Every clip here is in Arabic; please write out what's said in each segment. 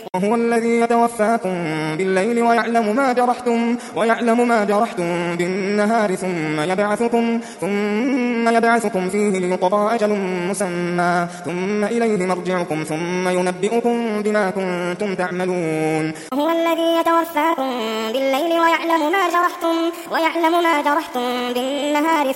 وهو الذي يتوفاكم بالليل ويعلم ما جرحتم بالنهار ثم يبعثكم فيه ليقضى أجل مسمى ثم إليه مرجعكم ثم ينبئكم بما كنتم تعملون. وهو الذي يتوفاكم بالليل ويعلم ما جرحتم بالنهار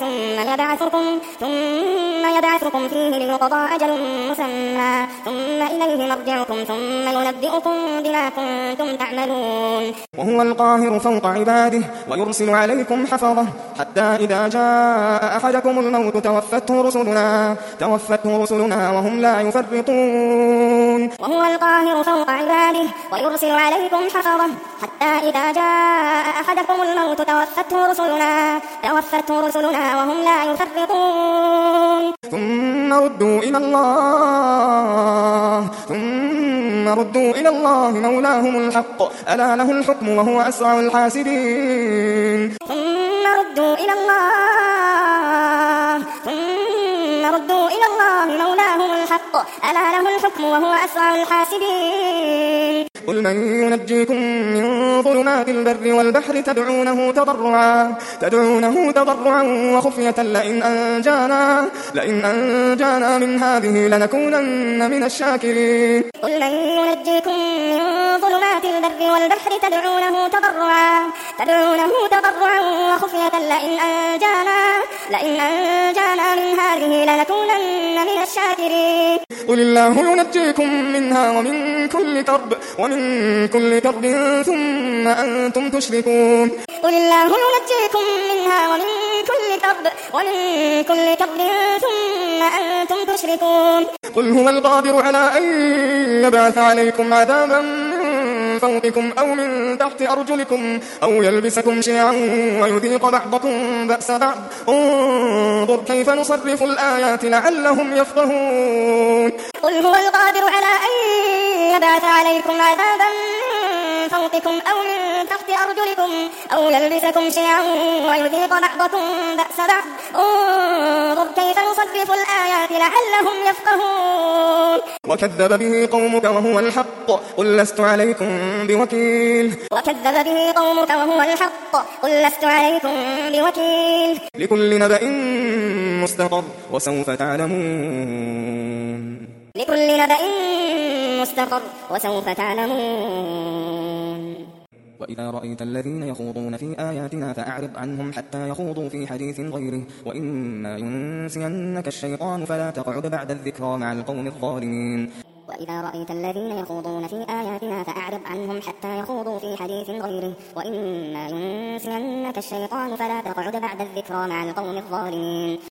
ثم يبعثكم فيه ليقضى أجل مسمى ثم إليه مرجعكم ثم ينبئكم بما كنتم تعملون. وهو القاهر فوق عباده ويرسل عليكم حفظه حتى إذا جاء أحدكم الموت توفته رسلنا وهم لا يفرطون. وهو القاهر فوق عباده ويرسل عليكم حفظه حتى إذا جاء أحدكم الموت توفته رسلنا وهم لا يفرطون. ثم ردوا إلى الله مولاهم الحق ألا له الحكم وهو أسرع الحاسبين. ثم ردوا إلى الله مولاهم الحق ألا له الحكم وهو أسرع الحاسبين. قل من ينجيكم من ظلمات البر والبحر تدعونه تضرعا وخفية لئن أنجانا من هذه لنكونن من الشاكرين. قل من ينجيكم من ظلمات البر والبحر تدعونه تضرعا وخفية لئن أنجانا من هذه لنكونن من الشاكرين. قل الله ينجيكم منها ومن كل كرب ثم أنتم تشركون. قل الله ينجيكم منها ومن كل كرب ثم أنتم تشركون. قل هو القادر على أن يبعث عليكم عذابا من فوقكم أو من تحت أرجلكم أو يلبسكم شيعا ويذيق بعضكم بأس بعض انظر كيف نصرف الآيات لعلهم يفقهون. قل هو القادر على أن يبعث عليكم عذابا من فوقكم أو من تحت أرجلكم أو يلبسكم شيعا ويذيق بعضكم بأس بعض انظر كيف نصرف الآيات لعلهم يفقهون. وكذب به قومك وهو الحق قل لست عليكم بوكيل. لكل نبأ مستقر وسوف تعلمون. وإذا رأيت الذين يخوضون في آياتنا فأعرض عنهم حتى يخوضوا في حديث غيره وإما ينسينك الشيطان فلا تقعد بعد الذكرى مع القوم الظالمين. وإذا رأيت الذين يخوضون في آياتنا فأعرض عنهم حتى يخوضوا في حديث غيره وإما ينسينك الشيطان فلا تقعد بعد الذكرى مع القوم الظالمين.